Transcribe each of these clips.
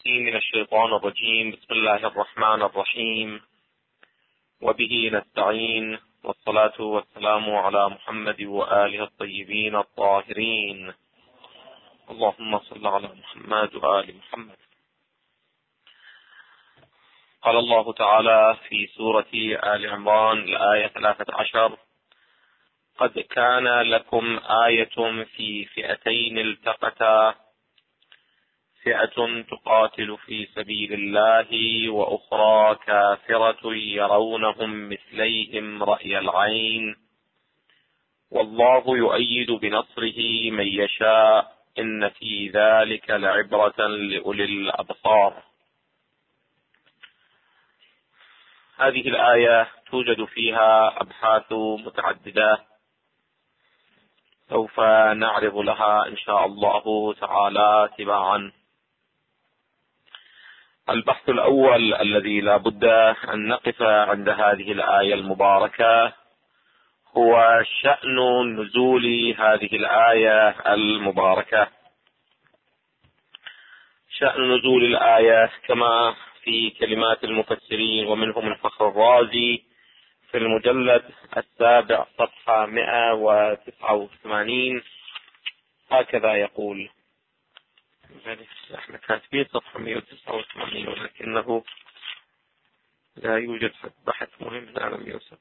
من الشيطان الرجيم. بسم الله الرحمن الرحيم، وبه نستعين، والصلاة والسلام على محمد وآله الطيبين الطاهرين. اللهم صل على محمد وآل محمد. قال الله تعالى في سورة آل عمران الآية 13: قد كان لكم آية في فئتين التقتا، فئة تقاتل في سبيل الله وأخرى كافرة يرونهم مثليهم رأي العين، والله يؤيد بنصره من يشاء، إن في ذلك لعبرة لأولي الأبصار. هذه الآية توجد فيها أبحاث متعددة سوف نعرض لها إن شاء الله تعالى تباعا. البحث الأول الذي لا بد أن نقف عند هذه الآية المباركة هو شأن نزول هذه الآية المباركة. شأن نزول الآية كما في كلمات المفسرين ومنهم الفخر الرازي في المجلد 7 صفحة 189 هكذا يقول. احنا كاتبين صفحة 189 ولكنه لا يوجد بحث مهم على 107.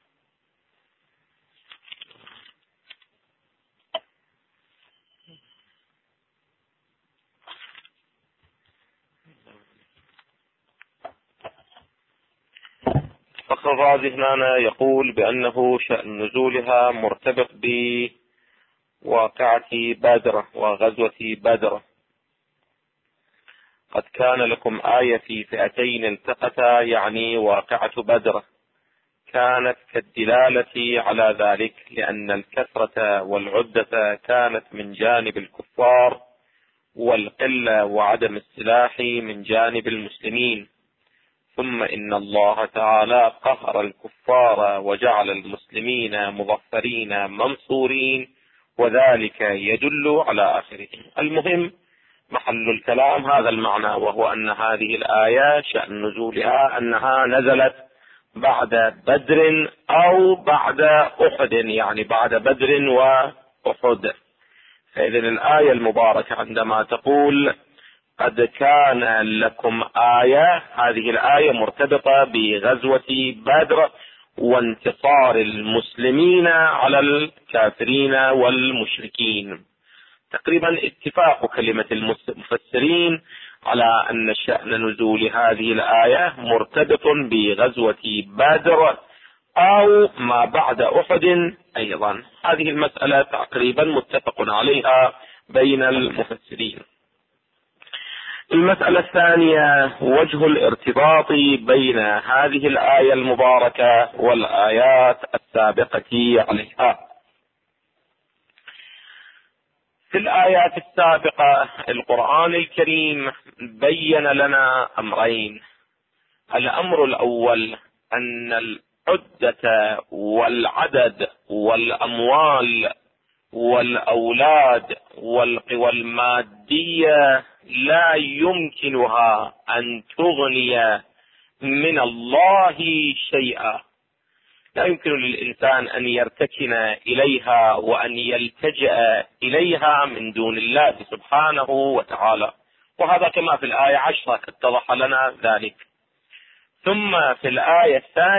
فخر الرازي هنا يقول بأنه شأن نزولها مرتبط بواقعة بدر وغزوة بدر. قد كان لكم آية في فئتين التقتا، يعني واقعة بدر، كانت كالدلالة على ذلك، لأن الكثرة والعدة كانت من جانب الكفار، والقلة وعدم السلاح من جانب المسلمين. ثم إن الله تعالى قهر الكفار وجعل المسلمين مظفرين منصورين، وذلك يدل على آخرهم. المهم محل الكلام هذا المعنى، وهو أن هذه الآية شأن نزولها أنها نزلت بعد بدر أو بعد أحد، يعني بعد بدر وأحد. فإذن الآية المباركة عندما تقول قد كان لكم آية، هذه الآية مرتبطة بغزوة بدر وانتصار المسلمين على الكافرين والمشركين. تقريبا اتفاق كلمة المفسرين على أن شأن نزول هذه الآية مرتبط بغزوة بدر أو ما بعد أحد أيضا. هذه المسألة تقريبا متفق عليها بين المفسرين. المسألة الثانية وجه الارتباط بين هذه الآية المباركة والآيات السابقة عليها. في الآيات السابقة القرآن الكريم بين لنا أمرين. الأمر الأول أن العدة والعدد والأموال والأولاد والقوى المادية لا يمكنها أن تغني من الله شيئا. لا يمكن للإنسان أن يرتكن إليها وأن يلتجأ إليها من دون الله سبحانه وتعالى، وهذا كما في الآية 10 اتضح لنا ذلك. ثم في الآية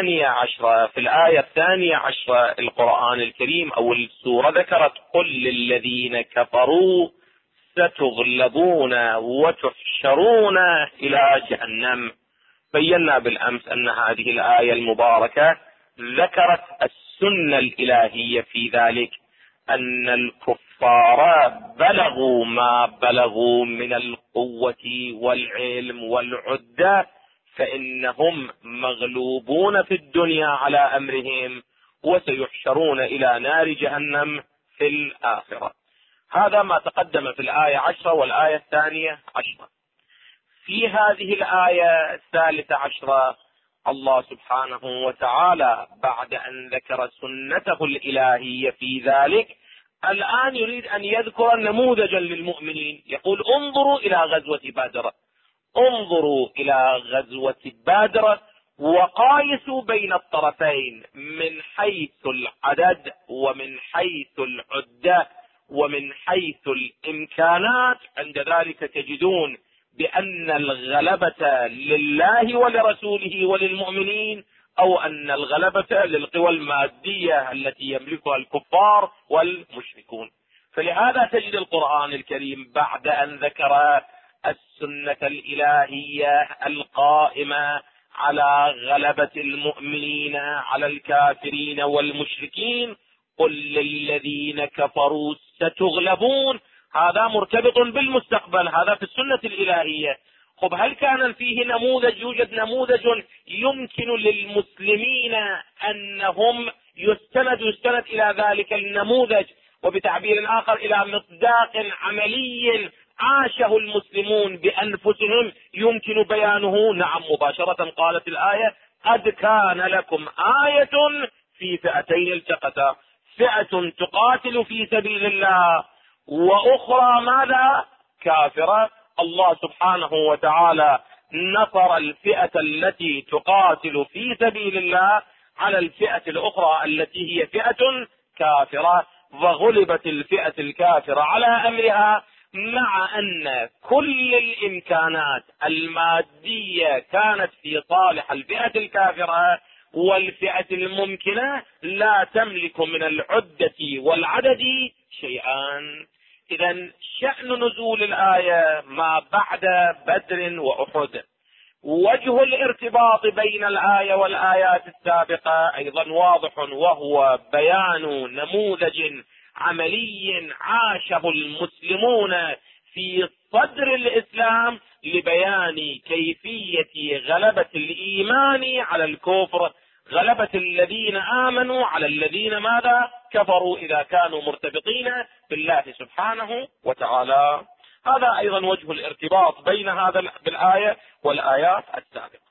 الثانية عشرة القرآن الكريم أو السورة ذكرت قل للذين كفروا ستغلبون وتحشرون إلى جهنم. بينا بالأمس أن هذه الآية المباركة ذكرت السنة الإلهية في ذلك، أن الكفار بلغوا ما بلغوا من القوة والعلم والعدة، فإنهم مغلوبون في الدنيا على أمرهم وسيحشرون إلى نار جهنم في الآخرة. هذا ما تقدم في الآية 10 والآية 12. في هذه الآية 13 الله سبحانه وتعالى بعد أن ذكر سنته الإلهية في ذلك الآن يريد أن يذكر نموذجا للمؤمنين. يقول انظروا إلى غزوة بدر، انظروا إلى غزوة بدر وقايسوا بين الطرفين من حيث العدد ومن حيث العدة ومن حيث الإمكانات. عند ذلك تجدون بأن الغلبة لله ولرسوله وللمؤمنين، أو أن الغلبة للقوى المادية التي يملكها الكفار والمشركون. فلهذا تجد القرآن الكريم بعد أن ذكر السنة الإلهية القائمة على غلبة المؤمنين على الكافرين والمشركين، قل للذين كفروا ستغلبون، هذا مرتبط بالمستقبل، هذا في السنة الإلهية. خب هل كان فيه نموذج، يوجد نموذج يمكن للمسلمين أنهم يستند إلى ذلك النموذج، وبتعبير آخر إلى مصداق عملي عاشه المسلمون بأنفسهم يمكن بيانه؟ نعم مباشرة قالت الآية: قد كان لكم آية في فئتين التقتا، فئة تقاتل في سبيل الله وأخرى ماذا؟ كافرة. الله سبحانه وتعالى نصر الفئة التي تقاتل في سبيل الله على الفئة الأخرى التي هي فئة كافرة، وغلبت الفئة الكافرة على أمرها، مع أن كل الإمكانات المادية كانت في صالح الفئة الكافرة، والفئة الممكنة لا تملك من العدة والعدد شيئا. إذن شأن نزول الآية ما بعد بدر وأحد. وجه الارتباط بين الآية والآيات السابقة أيضا واضح، وهو بيان نموذج عملي عاشه المسلمون في صدر الإسلام لبيان كيفية غلبة الإيمان على الكفر، غلبة الذين آمنوا على الذين ماذا؟ كفروا، إذا كانوا مرتبطين بالله سبحانه وتعالى. هذا أيضا وجه الارتباط بين هذا بالآية والآيات السابقة.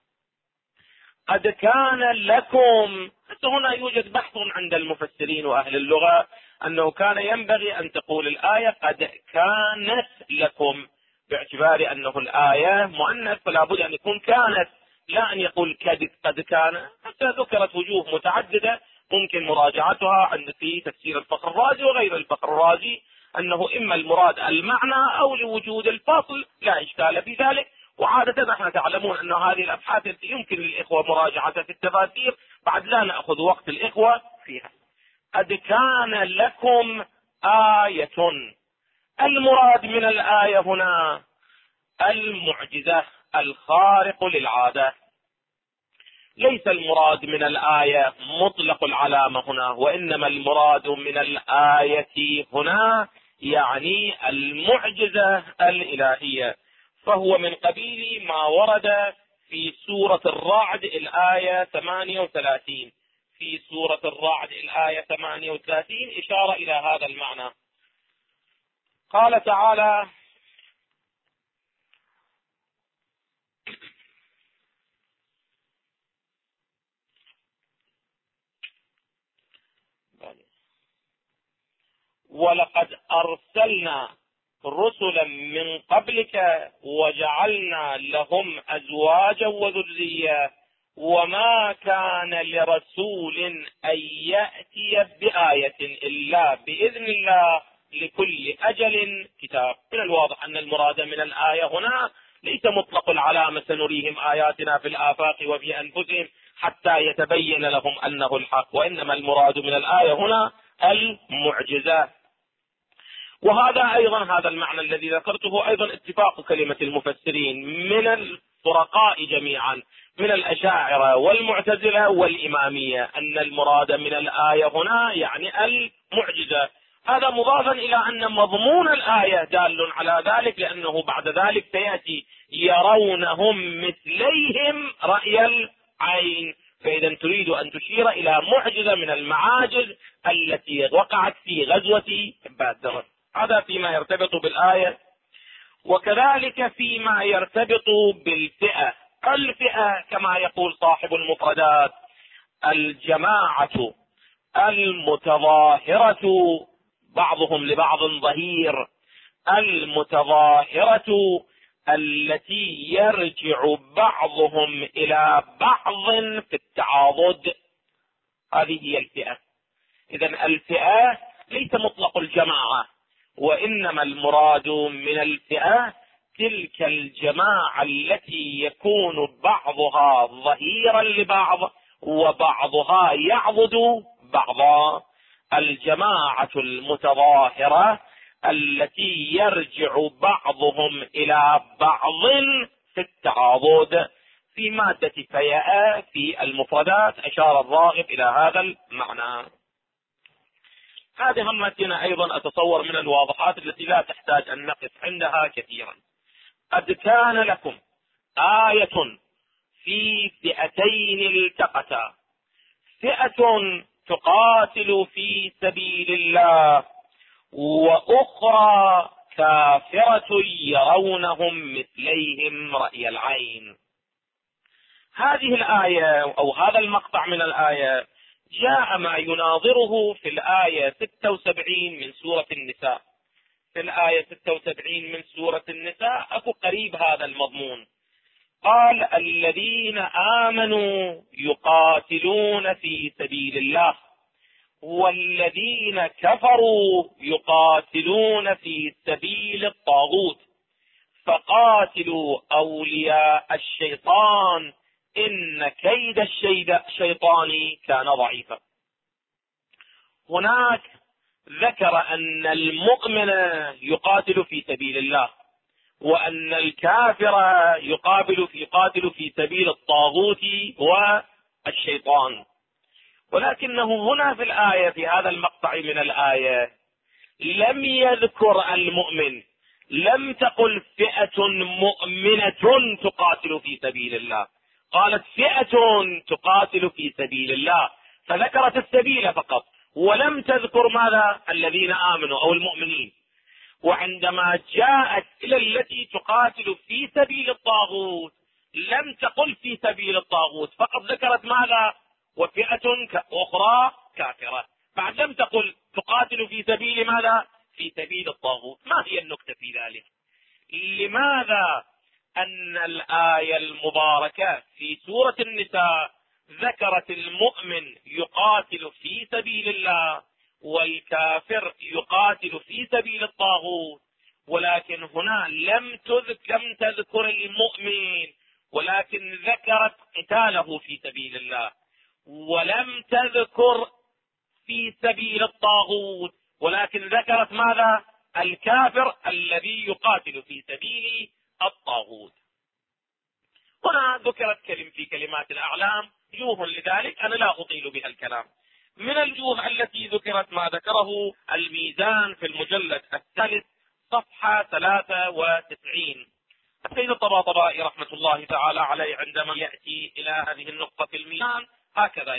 قد كان لكم، هنا يوجد بحث عند المفسرين وأهل اللغة أنه كان ينبغي أن تقول الآية قد كانت لكم، باعتبار أنه الآية مؤنث فلا بد أن يكون كانت، لا أن يقول قد كان. حتى ذكرت وجوه متعددة ممكن مراجعتها عند في تفسير الفخر الرازي وغير الفخر الرازي، أنه إما المراد المعنى أو لوجود الفصل، لا إشكال في ذلك. وعادة نحن تعلمون أن هذه الأبحاث يمكن للإخوة مراجعتها في التفاسير، بعد لا نأخذ وقت الإخوة فيها. قد كان لكم آية، المراد من الآية هنا المعجزة الخارق للعادة، ليس المراد من الآية مطلق العلامة هنا، وإنما المراد من الآية هنا يعني المعجزة الإلهية. فهو من قبيل ما ورد في سورة الرعد الآية 38، في سورة الرعد الآية 38 إشارة إلى هذا المعنى. قال تعالى: ولقد أرسلنا رسلا من قبلك وجعلنا لهم أزواجا وذرية وما كان لرسول أن يأتي بآية إلا بإذن الله لكل أجل كتاب. من الواضح أن المراد من الآية هنا ليس مطلق العلامة سنريهم آياتنا في الآفاق وفي أنفسهم حتى يتبين لهم أنه الحق، وإنما المراد من الآية هنا المعجزة. وهذا أيضا هذا المعنى الذي ذكرته أيضا اتفاق كلمة المفسرين من الفرقاء جميعا، من الأشاعرة والمعتزلة والإمامية، أن المراد من الآية هنا يعني المعجزة. هذا مضافا إلى أن مضمون الآية دال على ذلك، لأنه بعد ذلك سيأتي يرونهم مثليهم رأي العين. فإذا تريد أن تشير إلى معجزة من المعاجز التي وقعت في غزوة بدر. هذا فيما يرتبط بالآية. وكذلك فيما يرتبط بالفئة، الفئة كما يقول صاحب المفردات الجماعة المتظاهرة، بعضهم لبعض ظهير، المتظاهرة التي يرجع بعضهم إلى بعض في التعاضد. هذه هي الفئة. إذن الفئة ليس مطلق الجماعة، وإنما المراد من الفئة تلك الجماعة التي يكون بعضها ظهيرا لبعض وبعضها يعضد بعضا. الجماعة المتظاهرة التي يرجع بعضهم إلى بعض في التعاضد. في مادة فياء في المفردات أشار الراغب إلى هذا المعنى. هذه همتنا أيضا أتصور من الواضحات التي لا تحتاج أن نقف عندها كثيرا. قد كان لكم آية في فئتين التقتا، فئة تقاتل في سبيل الله وأخرى كافرة يرونهم مثليهم رأي العين. هذه الآية أو هذا المقطع من الآية جاء ما يناظره في الآية 76 من سورة النساء. في الآية 76 من سورة النساء أكو قريب هذا المضمون. قال: الذين آمنوا يقاتلون في سبيل الله والذين كفروا يقاتلون في سبيل الطاغوت فقاتلوا أولياء الشيطان إن كيد الشيطان كان ضعيفا. هناك ذكر أن المؤمن يقاتل في سبيل الله وأن الكافر يقاتل في سبيل الطاغوت والشيطان، ولكنه هنا في الآية في هذا المقطع من الآية لم يذكر المؤمن، لم تقل فئة مؤمنة تقاتل في سبيل الله، قالت فئة تقاتل في سبيل الله، فذكرت السبيل فقط ولم تذكر ماذا؟ الذين آمنوا أو المؤمنين. وعندما جاءت إلى التي تقاتل في سبيل الطاغوت لم تقل في سبيل الطاغوت، فقط ذكرت ماذا؟ وفئة أخرى كافرة، بعد لم تقل تقاتل في سبيل ماذا؟ في سبيل الطاغوت. ما هي النكتة في ذلك؟ لماذا أن الآية المباركة في سورة النساء ذكرت المؤمن يقاتل في سبيل الله والكافر يقاتل في سبيل الطاغوت، ولكن هنا لم تذكر المؤمن ولكن ذكرت قتاله في سبيل الله، ولم تذكر في سبيل الطاغوت ولكن ذكرت ماذا؟ الكافر الذي يقاتل في سبيل الطاغوت. هنا ذكرت في كلمات الأعلام وجوه لذلك أنا لا أطيل بها الكلام. من الوجوه التي ذكرت ما ذكره الميزان في المجلد الثالث صفحة 93. السيد الطباطبائي رحمة الله تعالى عليه عندما يأتي إلى هذه النقطة في الميزان هكذا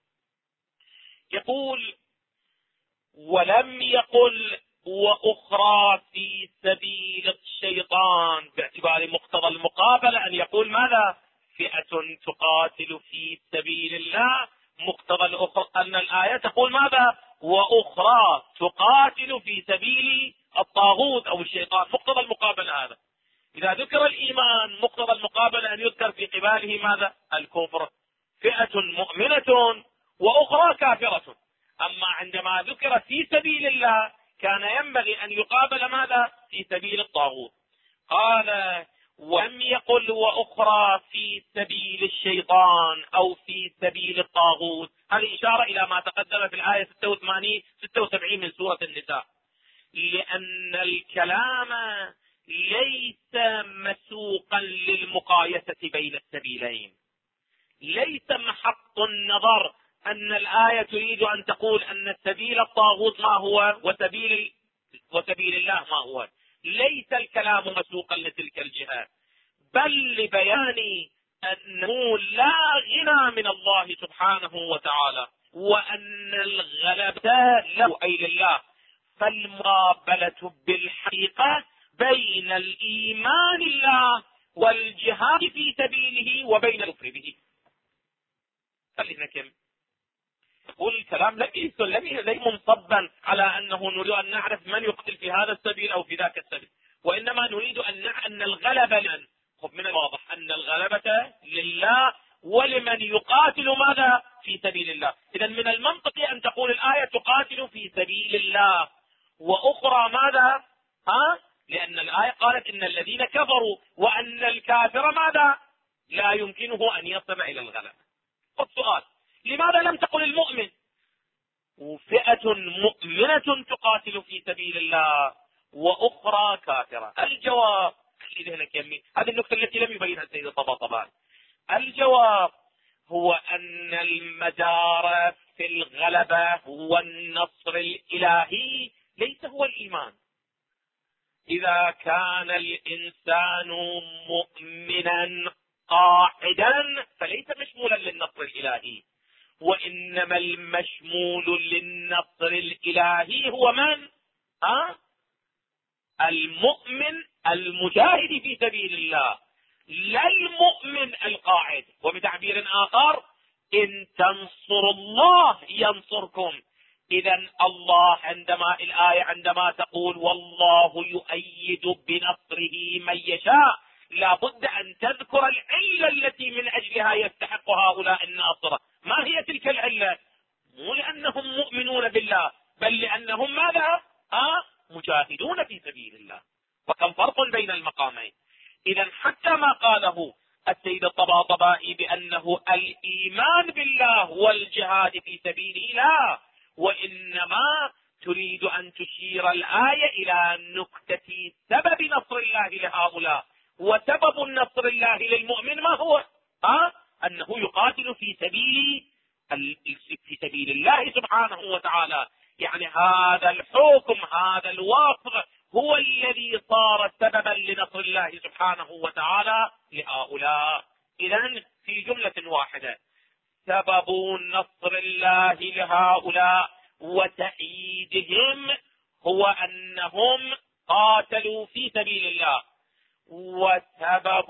يقول: ولم يقل وأخرى في سبيل الشيطان، باعتبار مقتضى المقابلة أن يقول ماذا؟ فئة تقاتل في سبيل الله، مقتضى الأخرى أن الآية تقول ماذا؟ وأخرى تقاتل في سبيل الطاغوت أو الشيطان، مقتضى المقابلة هذا. إذا ذكر الإيمان مقتضى المقابلة أن يذكر في قباله ماذا؟ الكفر، فئة مؤمنة وأخرى كافرة. أما عندما ذكر في سبيل الله كان ينبغي أن يقابل ماذا؟ في سبيل الطاغوت. قال: ولم يقل وأخرى في سبيل الشيطان أو في سبيل الطاغوت. هذه إشارة إلى ما تقدم في الآية 76 من سورة النساء، لأن الكلام ليس مسوقا للمقايسة بين السبيلين. ليس محط النظر أن الآية تريد أن تقول أن سبيل الطاغوت ما هو وسبيل الله ما هو. ليس الكلام مسوقا لتلك الجهات، بل لبيان أنه لا غنى من الله سبحانه وتعالى، وأن الغلبة له أي لله. فالمقابلة بالحقيقة بين الإيمان الله والجهاد في سبيله وبين الكفر به. خلينا كم يقول الكلام لم منصبا على أنه نريد أن نعرف من يقتل في هذا السبيل أو في ذاك السبيل، وإنما نريد أن الغلبة لمن؟ من الواضح أن الغلبة لله ولمن يقاتل ماذا؟ في سبيل الله. إذا من المنطقي أن تقول الآية تقاتل في سبيل الله، وأخرى ماذا؟ لأن الآية قالت إن الذين كفروا، وأن الكافر ماذا؟ لا يمكنه أن يصل إلى الغلبة. السؤال: لماذا لم تقل المؤمن؟ وفئة مؤمنة تقاتل في سبيل الله وأخرى كافرة. الجواب هذه النقطة التي لم يبينها السيد الطباطبائي. الجواب هو أن المدار في الغلبة هو النصر الإلهي، ليس هو الإيمان. إذا كان الإنسان مؤمنا قاعدا فليس مشمولا للنصر الإلهي، وإنما المشمول للنصر الإلهي هو من؟ المؤمن المجاهد في سبيل الله، لا المؤمن القاعد. وبتعبير آخر: إن تنصروا الله ينصركم. إذا الله الآية عندما تقول والله يؤيد بنصره من يشاء، لا بد أن تذكر العلة التي من أجلها يستحق هؤلاء الناصر. ما هي تلك العلة؟ مو لأنهم مؤمنون بالله، بل لأنهم ماذا؟ مجاهدون في سبيل الله. وكم فرق بين المقامين. إذا حتى ما قاله السيد الطباطبائي بأنه الإيمان بالله والجهاد في سبيله، لا، وإنما تريد أن تشير الآية إلى نكتة سبب نصر الله لهؤلاء. وسبب النصر الله للمؤمن ما هو؟ أنه يقاتل في سبيل الله سبحانه وتعالى. يعني هذا الحكم، هذا الوصف هو الذي صار سببا لنصر الله سبحانه وتعالى لهؤلاء. إذن في جملة واحدة: سبب نصر الله لهؤلاء وتأييدهم هو أنهم قاتلوا في سبيل الله، وسبب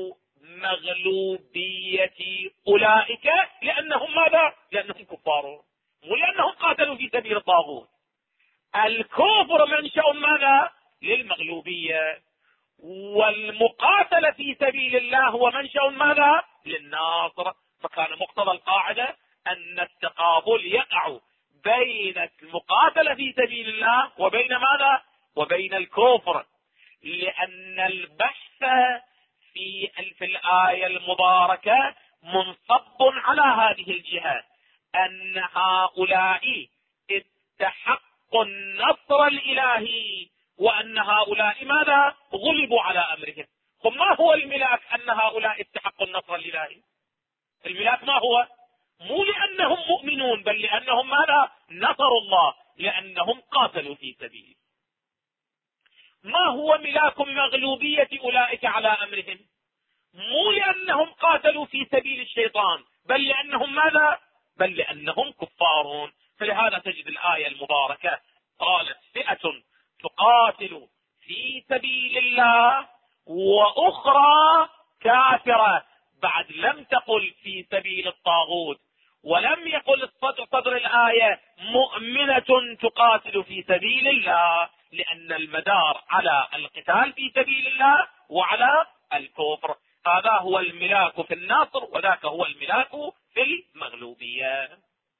مغلوبية أولئك لأنهم ماذا؟ لأنهم كفار، ولأنهم قاتلوا في سبيل الطاغوت. الكفر منشأ ماذا؟ للمغلوبية، والمقاتلة في سبيل الله هو منشأ ماذا؟ للناصر. فكان مقتضى القاعدة أن التقابل يقع بين المقاتلة في سبيل الله وبين ماذا؟ وبين الكفر، لأن البحث في الآية المباركة منصب على هذه الجهة، أن هؤلاء استحقوا النصر الإلهي، وأن هؤلاء ماذا؟ غلبوا على أمرهم. ما هو الملاك أن هؤلاء استحقوا النصر الإلهي؟ الملاك ما هو؟ مو لأنهم مؤمنون، بل لأنهم ماذا؟ نصروا الله، لأنهم قاتلوا في سبيله. ما هو ملاك مغلوبية أولئك على أمرهم؟ مو لأنهم قاتلوا في سبيل الشيطان، بل لأنهم ماذا؟ بل لأنهم كفارون. فلهذا تجد الآية المباركة قالت فئة تقاتل في سبيل الله وأخرى كافرة، بعد لم تقل في سبيل الطاغوت، ولم يقل صدر الآية مؤمنة تقاتل في سبيل الله، لأن المدار على القتال في سبيل الله وعلى الكفر. هذا هو الملاك في النصر، وذاك هو الملاك في المغلوبية.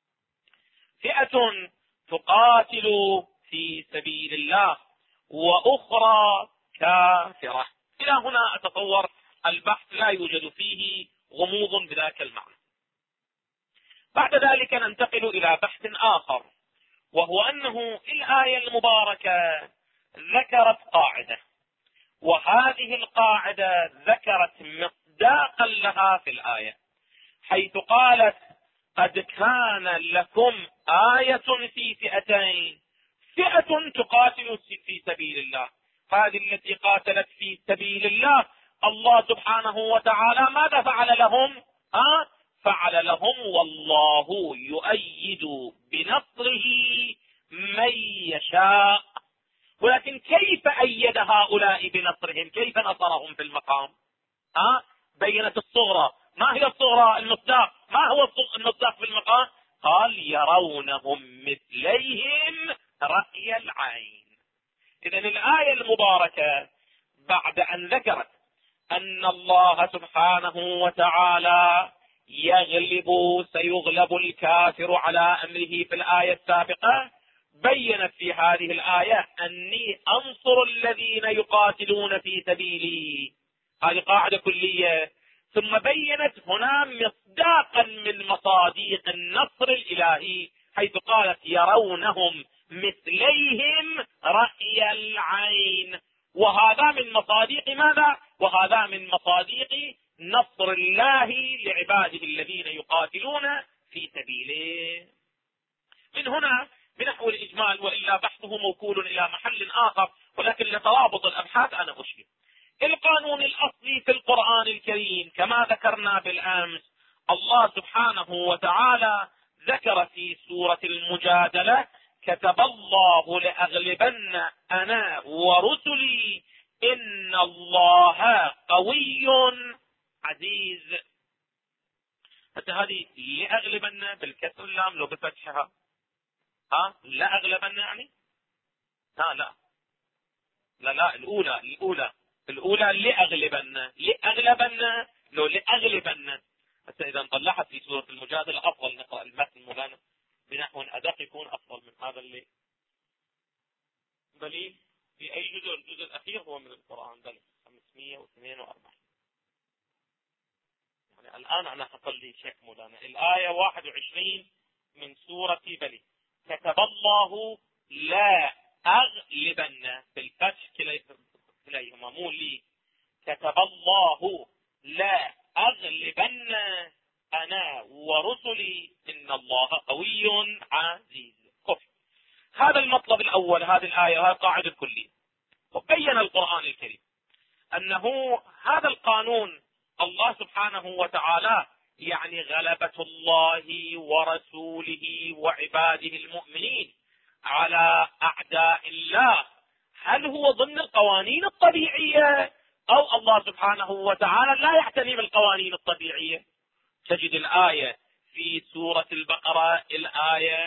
فئة تقاتل في سبيل الله وأخرى كافرة. إلى هنا أتصور البحث لا يوجد فيه غموض بذاك المعنى. بعد ذلك ننتقل إلى بحث آخر، وهو أنه الآية المباركة ذكرت قاعدة، وهذه القاعدة ذكرت مصداقا لها في الآية، حيث قالت قد كان لكم آية في فئتين، فئة تقاتل في سبيل الله. هذه التي قاتلت في سبيل الله الله سبحانه وتعالى ماذا فعل لهم؟ فعل لهم والله يؤيد بنصره من يشاء. ولكن كيف أيد هؤلاء بنصرهم؟ كيف نصرهم في المقام؟ بينت الصغرى. ما هي الصغرى؟ المصداق. ما هو المصداق في المقام؟ قال يرونهم مثليهم رأي العين. إذن الآية المباركة بعد أن ذكرت أن الله سبحانه وتعالى سيغلب الكافر على أمره في الآية السابقة، بينت في هذه الآية أني أنصر الذين يقاتلون في سبيلي، هذه قاعدة كلية. ثم بينت هنا مصداقا من مصاديق النصر الإلهي، حيث قالت يرونهم مثليهم رأي العين، وهذا من مصاديق ماذا؟ وهذا من مصاديق نصر الله لعباده الذين يقاتلون في سبيله. من هنا بنحو الإجمال، وإلا بحثه موكول إلى محل آخر، ولكن لترابط الأبحاث أنا أشير. القانون الأصلي في القرآن الكريم كما ذكرنا بالأمس، الله سبحانه وتعالى ذكر في سورة المجادلة كتب الله لأغلبن أنا ورسلي إن الله قوي عزيز. حتى هذه لأغلبن بالكسر اللام لو بفتحها لا أغلبن يعني لا الأولى لأغلبن لو لأغلبن. حتى إذا طلعت في سورة المجادلة أفضل نقرأ المتن المبانة بنحو أدق يكون أفضل من هذا اللي بل في أي جزء. الجزء الأخير هو من القرآن بل 542. يعني الآن أنا أصلي شيخ مولانا الآية 21 من سورة بلي، كتب الله لا أغلبن بالفتح كليهما مو لي، كتب الله لا أغلبن أنا ورسلي إن الله قوي عزيز. هذا المطلب الأول، هذه الآية، هذه القاعدة الكلية. وبين القرآن الكريم أنه هذا القانون الله سبحانه وتعالى يعني غلبة الله ورسوله وعباده المؤمنين على أعداء الله، هل هو ضمن القوانين الطبيعية أو الله سبحانه وتعالى لا يعتني بالقوانين الطبيعية؟ تجد الآية في سورة البقرة الآية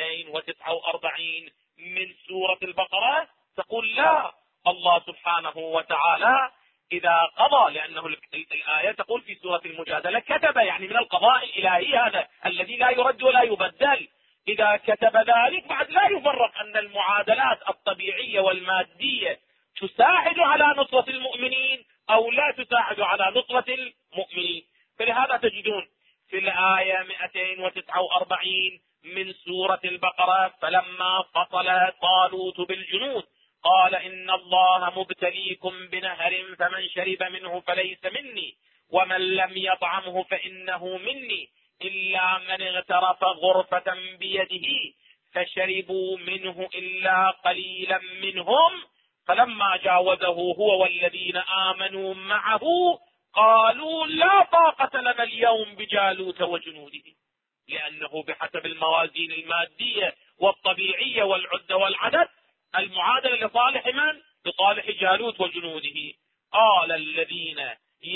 249 من سورة البقرة تقول لا، الله سبحانه وتعالى إذا قضى، لأنه الآية تقول في سورة المجادلة كتب، يعني من القضاء الإلهي هذا الذي لا يرد ولا يبدل. إذا كتب ذلك بعد لا يفرق أن المعادلات الطبيعية والمادية تساعد على نصرة المؤمنين أو لا تساعد على نصرة المؤمنين. فلهذا تجدون في الآية 249 من سورة البقرة فلما فصل طالوت بالجنود قال إن الله مبتليكم بنهر فمن شرب منه فليس مني ومن لم يطعمه فإنه مني إلا من اغترف غرفة بيده فشربوا منه إلا قليلا منهم فلما جاوزه هو والذين آمنوا معه قالوا لا طاقة لنا اليوم بجالوت وجنوده، لأنه بحسب الموازين المادية والطبيعية والعدة والعدد المعادلة لصالح من؟ لصالح جالوت وجنوده. قال الذين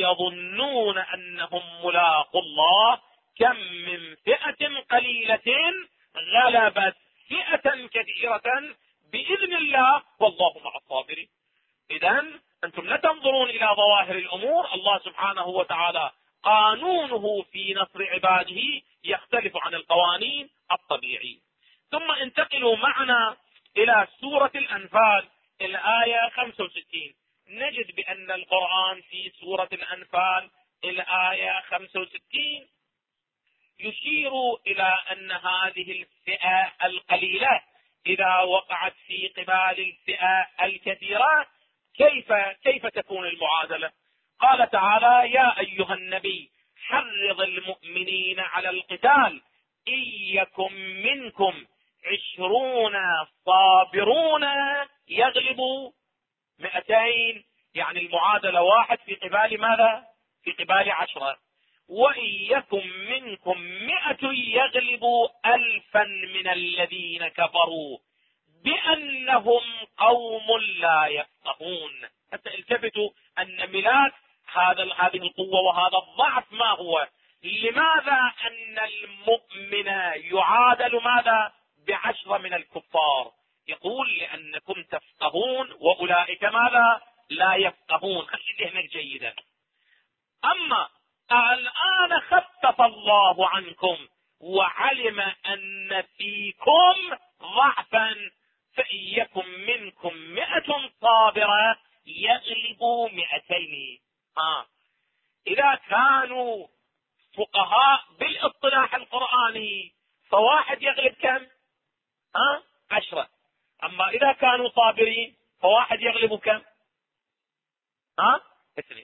يظنون أنهم ملاقوا الله كم من فئة قليلة غلبت فئة كثيرة بإذن الله والله مع الصابرين. إذن أنتم لا تنظرون إلى ظواهر الأمور، الله سبحانه وتعالى قانونه في نصر عباده يختلف عن القوانين الطبيعية. ثم انتقلوا معنا إلى سورة الأنفال الآية 65، نجد بأن القرآن في سورة الأنفال الآية 65 يشير إلى أن هذه الفئة القليلة إذا وقعت في قبال الفئة الكثيرة كيف تكون المعادلة؟ قال تعالى يا أيها النبي حرض المؤمنين على القتال إن يكن منكم 20 صابرون يغلبوا 200، يعني المعادلة 1 في قبال ماذا؟ في قبال 10. وإن يكن منكم 100 يغلبوا 1000 من الذين كفروا بأنهم قوم لا يفقهون. حتى التفتوا أن ملاك هذه القوة وهذا الضعف ما هو؟ لماذا أن المؤمن يعادل ماذا؟ ب10 من الكفار؟ يقول لأنكم تفقهون وأولئك ماذا؟ لا يفقهون. خلي ذهنك جيدا. أما الآن خفف الله عنكم وعلم أن فيكم ضعفا فإن يكن منكم 100 صابرة يغلبوا 200. إذا كانوا فقهاء بالاصطلاح القرآني فواحد يغلب كم؟ 10. أما إذا كانوا صابرين فواحد يغلب كم؟ 2.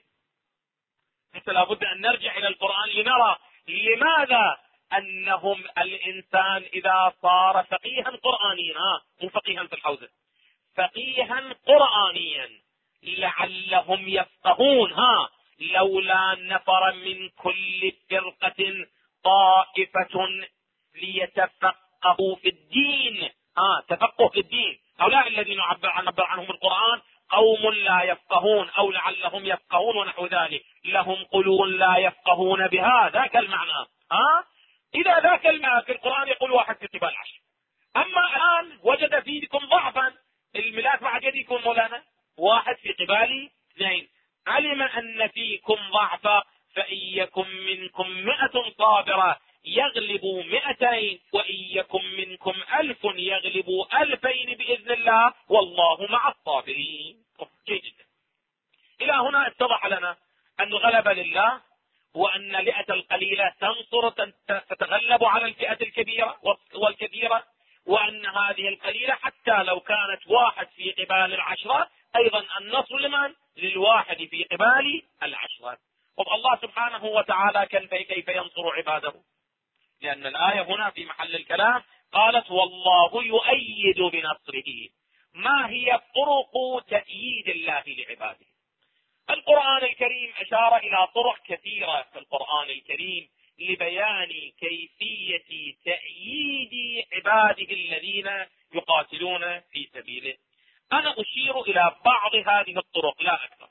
لابد أن نرجع إلى القرآن لنرى لماذا أنهم الإنسان إذا صار فقيها قرآنيا، مو فقيها في الحوزة، فقيها قرآنيا لعلهم يفقهون. لولا نفر من كل فرقة طائفة ليتفقهوا في الدين. تفقه في الدين. هؤلاء الذين عبر عنهم القرآن قوم لا يفقهون أو لعلهم يفقهون ونحو ذلك، لهم قلوب لا يفقهون بها، ذاك المعنى. إذا ذاك المعنى في القرآن يقول واحد في قبال 10. أما الآن وجد فيكم ضعفا، الملاك بعد يد يكون مولانا واحد في قبال 2. علم أن فيكم ضعفا فإن يكن منكم 100 صابرة يغلبوا 200 وإن يكن منكم 1000 يغلبوا 2000 بإذن الله والله مع الصابرين. جيد. إلى هنا اتضح لنا أن الغلبة لله، وأن الفئة القليلة تنصر تتغلب على الفئة الكبيرة والكثيرة، وأن هذه القليلة حتى لو كانت واحد في قبال 10 أيضا النصر لمن؟ للواحد في قبال 10. الله سبحانه وتعالى كيف ينصر عباده؟ لأن الآية هنا في محل الكلام قالت والله يؤيد بنصره. ما هي طرق تأييد الله لعباده؟ القرآن الكريم أشار إلى طرق كثيرة في القرآن الكريم لبيان كيفية تأييد عباده الذين يقاتلون في سبيله. أنا أشير إلى بعض هذه الطرق لا أكثر.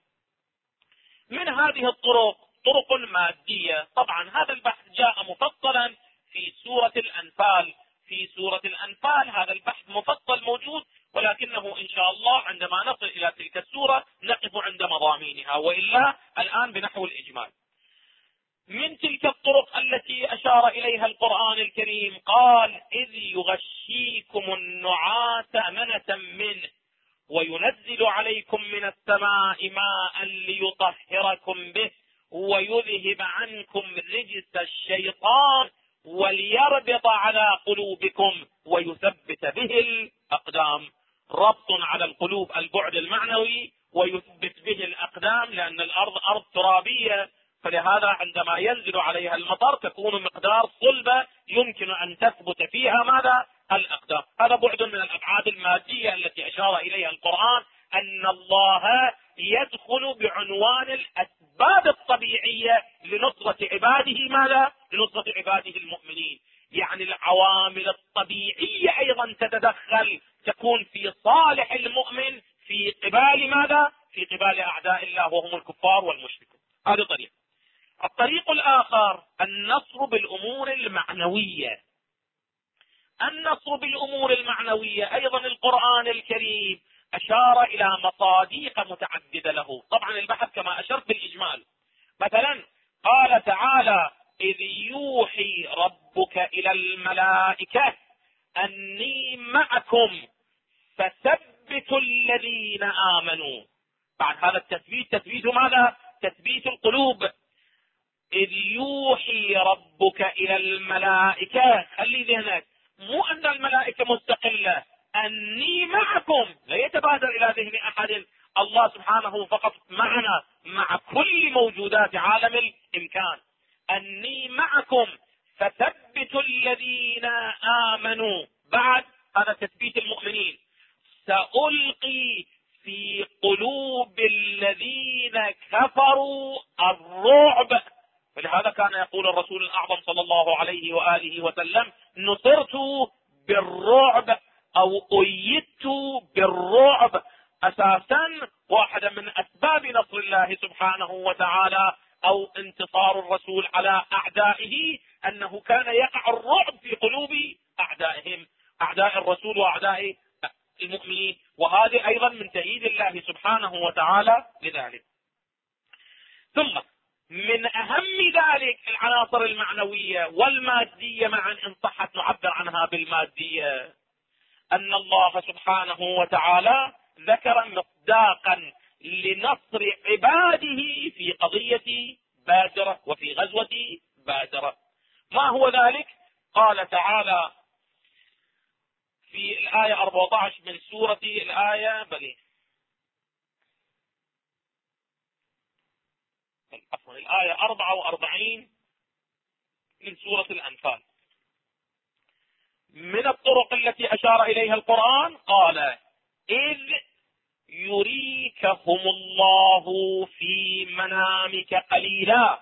من هذه الطرق طرق مادية. طبعا هذا البحث جاء مفصلا في سورة الأنفال. في سورة الأنفال هذا البحث مفصل موجود، ولكنه إن شاء الله عندما نصل إلى تلك السورة نقف عند مضامينها، وإلا الآن بنحو الإجمال. من تلك الطرق التي أشار إليها القرآن الكريم قال إذ يغشيكم النعاس أمنة منه وينزل عليكم من السماء ماء ليطهركم به ويذهب عنكم رجس الشيطان وليربط على قلوبكم ويثبت به الأقدام. ربط على القلوب البعد المعنوي، ويثبت به الأقدام لأن الأرض أرض ترابية، فلهذا عندما ينزل عليها المطر تكون مقدار صلبة يمكن أن تثبت فيها ماذا؟ الأقدام. هذا بعد من الأبعاد المادية التي أشار إليها القرآن، أن الله يدخل بعنوان الأسباب الطبيعية لنصرة عباده ماذا؟ لنصرة عباده المؤمنين. يعني العوامل الطبيعية أيضا تتدخل، تكون في صالح المؤمن في قبال ماذا؟ في قبال أعداء الله وهم الكفار والمشركون. هذا طريق. الطريق الآخر النصر بالأمور المعنوية. النصر بالأمور المعنوية أيضا القرآن الكريم أشار إلى مصاديق متعددة له. طبعا البحث كما أشرت بالإجمال. مثلا قال تعالى إذ يوحي ربك إلى الملائكة أني معكم فثبتوا الذين آمنوا. بعد هذا التثبيت تثبيت ماذا؟ تثبيت القلوب. إذ يوحي ربك إلى الملائكة، خلي ذهنك مو أن الملائكة مستقلة، أني معكم، لا يتبادر إلى ذهن أحد الله سبحانه فقط معنا مع كل موجودات عالم الإمكان. أني معكم فثبتوا الذين آمنوا. بعد هذا تثبيت المؤمنين. سألقي في قلوب الذين كفروا الرعب. ولهذا كان يقول الرسول الأعظم صلى الله عليه وآله وسلم نصرت بالرعب أو أيدت بالرعب. أساسا واحدة من أسباب نصر الله سبحانه وتعالى أو انتصار الرسول على أعدائه أنه كان يقع الرعب في قلوب أعدائهم، أعداء الرسول وأعداء المؤمنين، وهذه أيضا من تأييد الله سبحانه وتعالى لذلك. ثم من أهم ذلك العناصر المعنوية والمادية معا، إن صحت نعبر عنها بالمادية، أن الله سبحانه وتعالى ذكر مصداقا لنصر عباده في قضية بدر وفي غزوة بدر. ما هو ذلك؟ قال تعالى في الآية 14 من سورة الآية الآية 44 من سورة الأنفال: من الطرق التي أشار إليها القرآن قال: إذ يريكهم الله في منامك قليلا.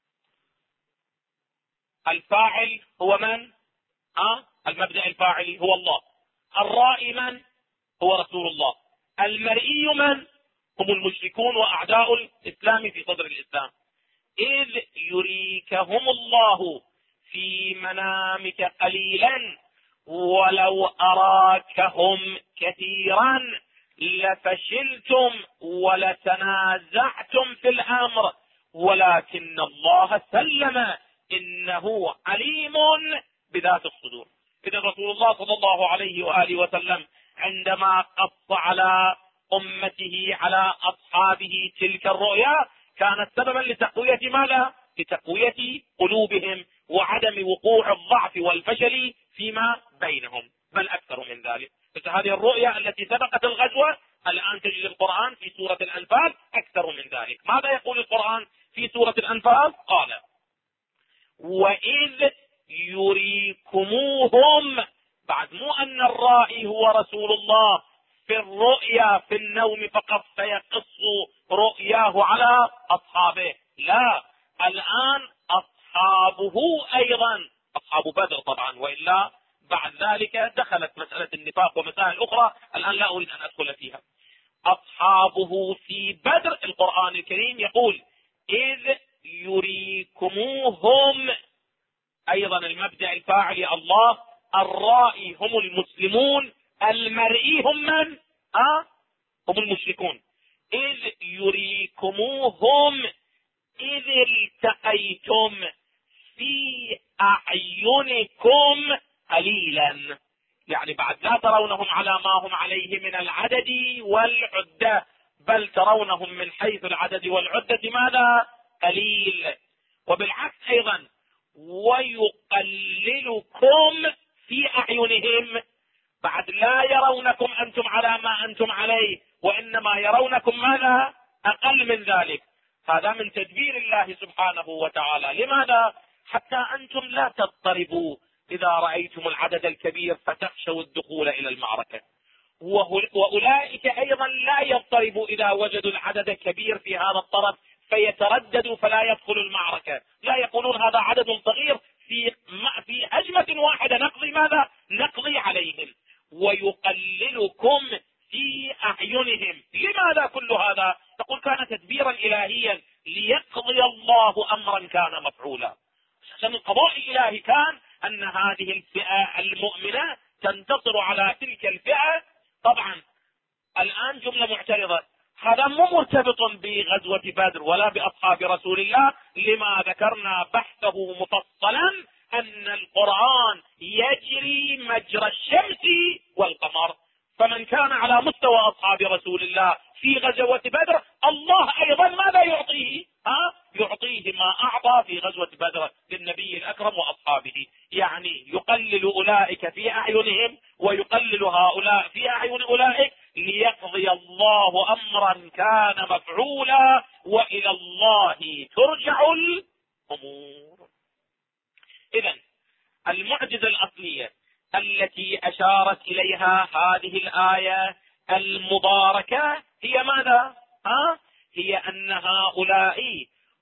الفاعل هو من؟ المبدأ الفاعلي هو الله. الرائي من؟ هو رسول الله. المرئي من؟ هم المشركون وأعداء الإسلام في صدر الإسلام. إذ يريكهم الله في منامك قليلا ولو أراكهم كثيرا لفشلتم ولتنازعتم في الأمر ولكن الله سلم إنه عليم بذات الصدور. إذا رسول الله صلى الله عليه وآله وسلم عندما قص على أمته على أصحابه تلك الرؤيا كانت سببا لتقوية ماذا؟ لتقوية قلوبهم وعدم وقوع الضعف والفشل فيما بينهم، بل أكثر من ذلك. هذه الرؤيا التي سبقت الغزوة الآن تجد القرآن في سورة الأنفال أكثر من ذلك. ماذا يقول القرآن في سورة الأنفال؟ قال: وإذ يريكموهم، بعد مو أن الرائي هو رسول الله في الرؤيا في النوم فقط فيقص رؤياه على أصحابه، لا، الآن أصحابه أيضا، أصحاب بدر طبعا، وإلا بعد ذلك دخلت مسألة النفاق ومسائل أخرى الآن لا أريد أن أدخل فيها. أصحابه في بدر القرآن الكريم يقول: إذ يريكموهم، أيضا المبدأ الفاعلي الله، الرائي هم المسلمون، المرئي هم من؟ هم المشركون. إذ يريكموهم إذ التقيتم في أعينكم قليلا، يعني بعد لا ترونهم على ما هم عليه من العدد والعدة، بل ترونهم من حيث العدد والعدة ماذا؟ قليل. وبالعكس أيضا: ويقللكم في أعينهم، بعد لا يرونكم أنتم على ما أنتم عليه وإنما يرونكم ماذا؟ أقل من ذلك. هذا من تدبير الله سبحانه وتعالى. لماذا؟ حتى أنتم لا تضطربوا إذا رأيتم العدد الكبير فتخشوا الدخول إلى المعركة، وأولئك أيضا لا يضطربوا إذا وجدوا العدد الكبير في هذا الطرف فيترددوا فلا يدخلوا المعركة، لا يقولون هذا عدد صغير في هجمة واحدة نقضي ماذا؟ نقضي عليهم. ويقللكم في أعينهم. لماذا كل هذا؟ تقول كان تدبيرا إلهيا ليقضي الله أمرا كان مفعولا. عشان القضاء الإلهي كان أن هذه الفئة المؤمنة تنتصر على تلك الفئة. طبعا الآن جملة معترضة: هذا مو مرتبط بغزوة بدر ولا بأصحاب رسول الله، لما ذكرنا بحثه مفصلا أن القرآن يجري مجرى الشمس والقمر، فمن كان على مستوى أصحاب رسول الله في غزوة بدر الله أيضا ماذا يعطيه؟ يعطيه ما أعطى في غزوة بدر للنبي الأكرم وأصحابه، يعني يقلل أولئك في أعينهم ويقلل هؤلاء في أعين أولئك ليقضي الله أمرا كان مفعولا وإلى الله ترجع الأمور. إذن المعجزة الأصلية التي أشارت إليها هذه الآية المباركة هي ماذا؟ هي أن هؤلاء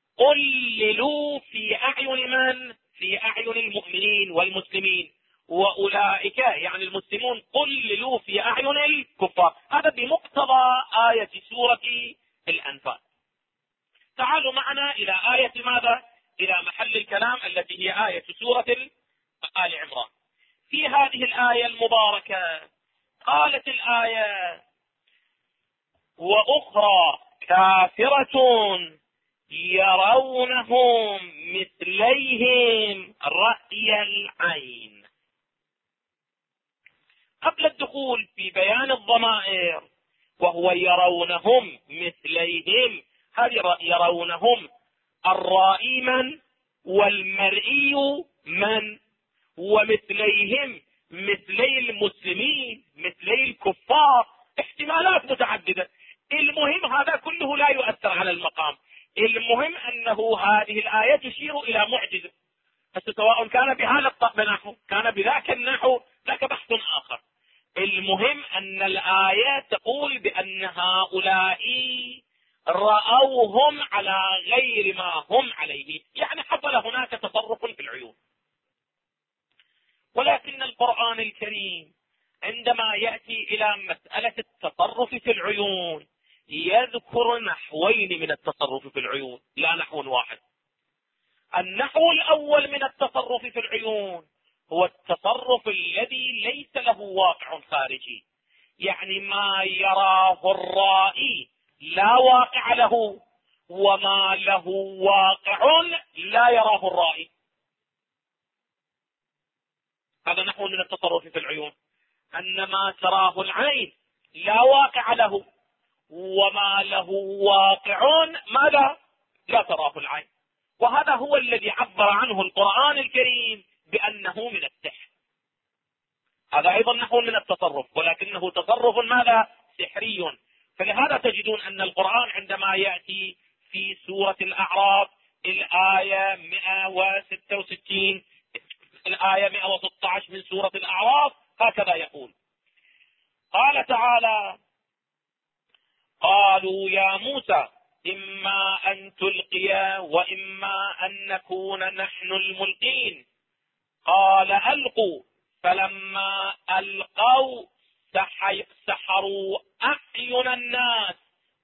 قللوا في أعين من؟ في أعين المؤمنين والمسلمين، وأولئك يعني المسلمون قللوا في أعين الكفار. هذا بمقتضى آية سورة الأنفال. تعالوا معنا إلى آية ماذا؟ إلى محل الكلام التي هي آية سورة آل عمران. في هذه الآية المباركة قالت الآية: وأخرى كافرة يرونهم مثليهم رأي العين. قبل الدخول في بيان الضمائر، وهو يرونهم مثليهم، هذه يرونهم الرائي من والمرئي من، ومثليهم مثلي المسلمين مثلي الكفار، احتمالات متعددة. المهم هذا كله لا يؤثر على المقام، المهم أنه هذه الآية تشير إلى معجزة، سواء كان بهذا النحو كان بذاك النحو ذاك بحث آخر. المهم أن الآية تقول بأن هؤلاء رأوهم على غير ما هم عليه، يعني حصل هناك تطرف في العيون. ولكن القرآن الكريم عندما يأتي إلى مسألة التصرف في العيون يذكر نحوين من التصرف في العيون، لا نحو واحد. النحو الأول من التصرف في العيون هو التصرف الذي ليس له واقع خارجي، يعني ما يراه الرائي لا واقع له، وما له واقع لا يراه الرائي. هذا نحو من التصرف في العيون، أن ما تراه العين لا واقع له، وما له واقع ماذا لا تراه العين. وهذا هو الذي عبر عنه القرآن الكريم بأنه من السحر. هذا أيضا نحو من التصرف، ولكنه تصرف ماذا سحري. فلهذا تجدون أن القرآن عندما يأتي في سورة الأعراف الآية 166 الآية 116 من سورة الأعراف هكذا يقول: قال تعالى: قالوا يا موسى إما أن تلقي وإما أن نكون نحن الملقين، قال ألقوا، فلما ألقوا سحروا أعين الناس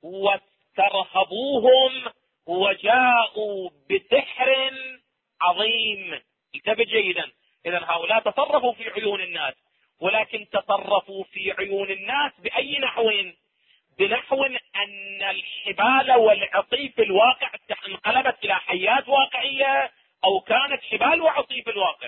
واسترهبوهم وجاءوا بسحر عظيم. انتبه جيدا، إذا هؤلاء تصرفوا في عيون الناس، ولكن تصرفوا في عيون الناس بأي نحو؟ بنحو أن الحبال والعصي في الواقع انقلبت إلى حيات واقعية، أو كانت حبال وعصي في الواقع.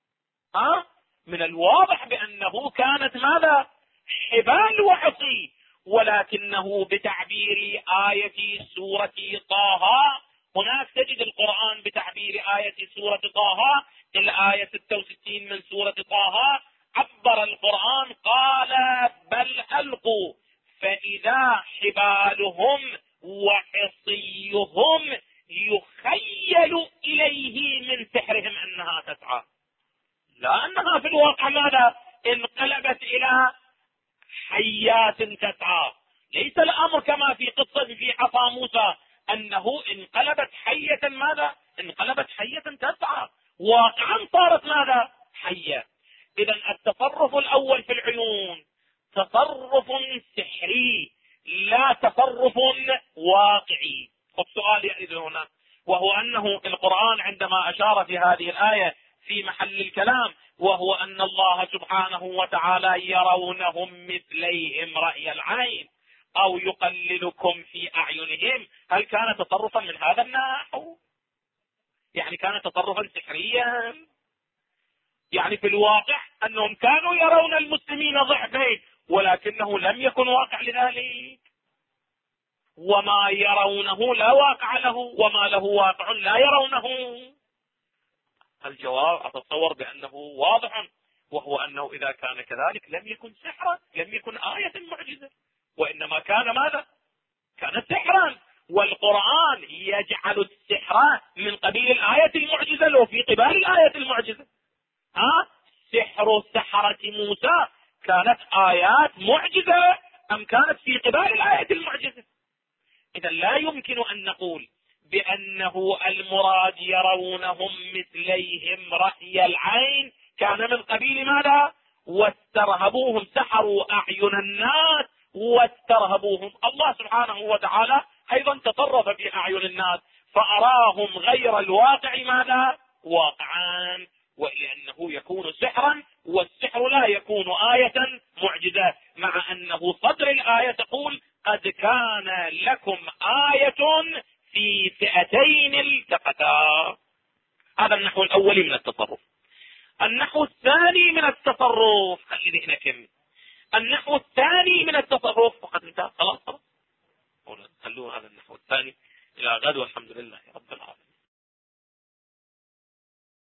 من الواضح بأنه كانت ماذا حبال وعصي، ولكنه بتعبير آية سورة طه، هناك تجد القرآن بتعبير آية سورة طه الآية 66 من سورة طه، عبر القرآن قال بل ألقوا، فإذا حبالهم وعصيهم يخيل إليه من سحرهم أنها تسعى، لا أنها في الواقع ماذا انقلبت إلى حيات تسعى. ليس الأمر كما في قصة في عصا موسى أنه انقلبت حية ماذا انقلبت حية تسعى، واقعا صارت ماذا حية. إذا التصرف الأول في العيون تصرف سحري لا تصرف واقعي. السؤال يأتي هنا، وهو أنه القرآن عندما أشار في هذه الآية في محل الكلام، وهو أن الله سبحانه وتعالى يرونهم مثليهم رأي العين أو يقللكم في أعينهم، هل كان تصرفا من هذا النحو؟ يعني كان تصرفا سحريا؟ يعني في الواقع أنهم كانوا يرون المسلمين ضعفين، ولكنه لم يكن واقع لذلك. وما يرونه لا واقع له، وما له واقع لا يرونه. الجواب أتصور بأنه واضح، وهو أنه إذا كان كذلك لم يكن سحرا، لم يكن آية معجزة، وإنما كان ماذا كان سحرا. والقرآن يجعل السحر من قبيل الآية المعجزة لو في قبال الآية المعجزة. سحر سحرة موسى كانت آيات معجزة أم كانت في قبال الآية المعجزة؟ إذا لا يمكن أن نقول بأنه المراد يرونهم مثليهم رأي العين كان من قبيل ماذا واسترهبوهم، سحروا أعين الناس واسترهبوهم. الله سبحانه وتعالى أيضا تصرف في أعين الناس فأراهم غير الواقع ماذا واقعا، ولأنه يكون سحرا والسحر لا يكون آية معجزة، مع أنه صدر الآية تقول قد كان لكم آية في فئتين التقتا. هذا النحو الأولي من التصرف. النحو الثاني من التصرف، خلي ذهنك، النحو الثاني من التصرف فقد انتهى، خلاص خلوه هذا النحو الثاني إلى غد والحمد لله.